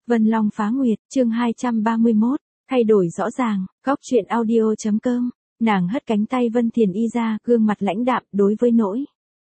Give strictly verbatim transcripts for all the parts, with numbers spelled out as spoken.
Vân Long phá nguyệt, chương hai trăm ba mươi mốt, thay đổi rõ ràng, góc truyện audio chấm com, nàng hất cánh tay Vân Thiền Y ra, gương mặt lãnh đạm, đối với nỗi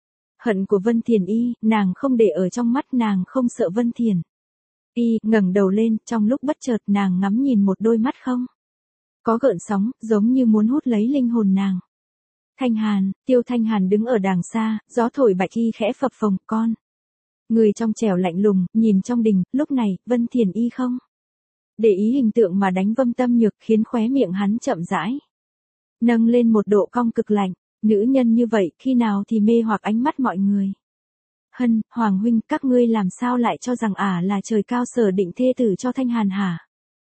hận của Vân Thiền Y, nàng không để ở trong mắt, nàng không sợ Vân Thiền Y, ngẩng đầu lên, trong lúc bất chợt nàng ngắm nhìn một đôi mắt không có gợn sóng, giống như muốn hút lấy linh hồn nàng. Thanh Hàn, Tiêu Thanh Hàn đứng ở đàng xa, gió thổi bạch y khẽ phập phồng, con người trong trẻo lạnh lùng, nhìn trong đình, lúc này, Vân Thiền Y không để ý hình tượng mà đánh Vân Tâm Nhược, khiến khóe miệng hắn chậm rãi nâng lên một độ cong cực lạnh. Nữ nhân như vậy, khi nào thì mê hoặc ánh mắt mọi người. Hân, Hoàng huynh, các ngươi làm sao lại cho rằng ả à là trời cao sở định thê tử cho Thanh Hàn hả?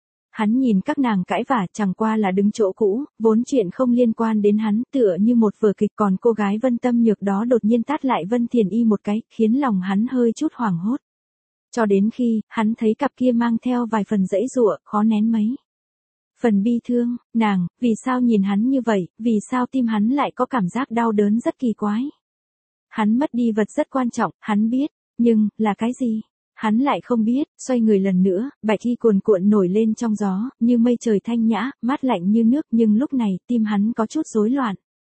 Hắn nhìn các nàng cãi vả, chẳng qua là đứng chỗ cũ, vốn chuyện không liên quan đến hắn, tựa như một vở kịch, còn cô gái Vân Tâm Nhược đó đột nhiên tát lại Vân Thiền Y một cái, khiến lòng hắn hơi chút hoảng hốt. Cho đến khi, hắn thấy cặp kia mang theo vài phần dãy dụa, khó nén mấy phần bi thương. Nàng, vì sao nhìn hắn như vậy, vì sao tim hắn lại có cảm giác đau đớn rất kỳ quái. Hắn mất đi vật rất quan trọng, hắn biết, nhưng, là cái gì? Hắn lại không biết. Xoay người lần nữa, bạch y cuồn cuộn nổi lên trong gió, như mây trời thanh nhã, mát lạnh như nước, nhưng lúc này, tim hắn có chút rối loạn.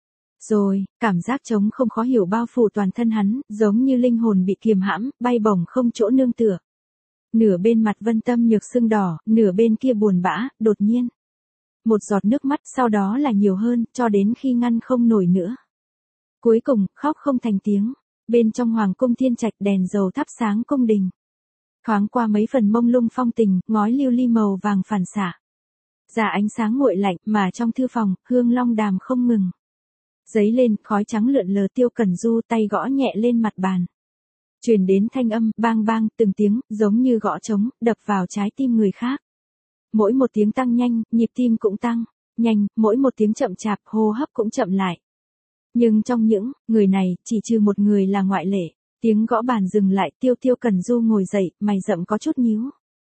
Rồi, cảm giác trống không khó hiểu bao phủ toàn thân hắn, giống như linh hồn bị kiềm hãm, bay bổng không chỗ nương tựa. Nửa bên mặt Vân Tâm Nhược sưng đỏ, nửa bên kia buồn bã, đột nhiên một giọt nước mắt, sau đó là nhiều hơn, cho đến khi ngăn không nổi nữa. Cuối cùng, khóc không thành tiếng. Bên trong hoàng cung thiên trạch, đèn dầu thắp sáng cung đình. Thoáng qua mấy phần mông lung phong tình, ngói lưu ly màu vàng phản xạ ra ánh sáng nguội lạnh, mà trong thư phòng, hương long đàm không ngừng dấy lên, khói trắng lượn lờ. Tiêu Cẩn Du tay gõ nhẹ lên mặt bàn. Truyền đến thanh âm, bang bang, từng tiếng, giống như gõ trống, đập vào trái tim người khác. Mỗi một tiếng tăng nhanh, nhịp tim cũng tăng nhanh, mỗi một tiếng chậm chạp, hô hấp cũng chậm lại. Nhưng trong những người này, chỉ trừ một người là ngoại lệ. Tiếng gõ bàn dừng lại, Tiêu Tiêu Cẩn Du ngồi dậy, mày rậm có chút nhíu.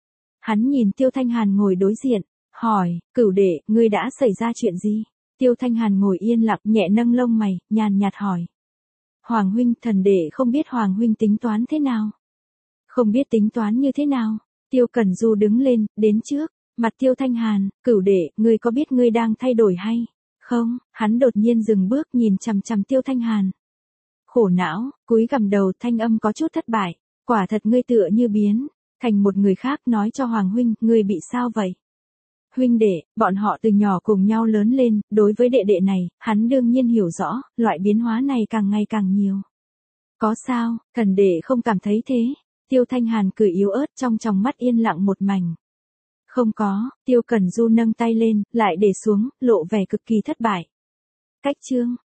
Hắn nhìn Tiêu Thanh Hàn ngồi đối diện, hỏi, cửu đệ, ngươi đã xảy ra chuyện gì? Tiêu Thanh Hàn ngồi yên lặng, nhẹ nâng lông mày, nhàn nhạt hỏi. Hoàng huynh, thần đệ không biết Hoàng huynh tính toán thế nào. Không biết tính toán như thế nào? Tiêu Cẩn Du đứng lên, đến trước mặt Tiêu Thanh Hàn, cửu đệ, ngươi có biết ngươi đang thay đổi hay không? Hắn đột nhiên dừng bước, nhìn chằm chằm Tiêu Thanh Hàn. Khổ não, cúi gằm đầu, thanh âm có chút thất bại. Quả thật ngươi tựa như biến thành một người khác, nói cho Hoàng huynh, ngươi bị sao vậy? Huynh đệ, bọn họ từ nhỏ cùng nhau lớn lên, đối với đệ đệ này, hắn đương nhiên hiểu rõ, loại biến hóa này càng ngày càng nhiều. Có sao, thần đệ không cảm thấy thế? Tiêu Thanh Hàn cười yếu ớt, trong tròng mắt yên lặng một mảnh. Không có. Tiêu Cẩn Du nâng tay lên, lại để xuống, lộ vẻ cực kỳ thất bại. Cách chương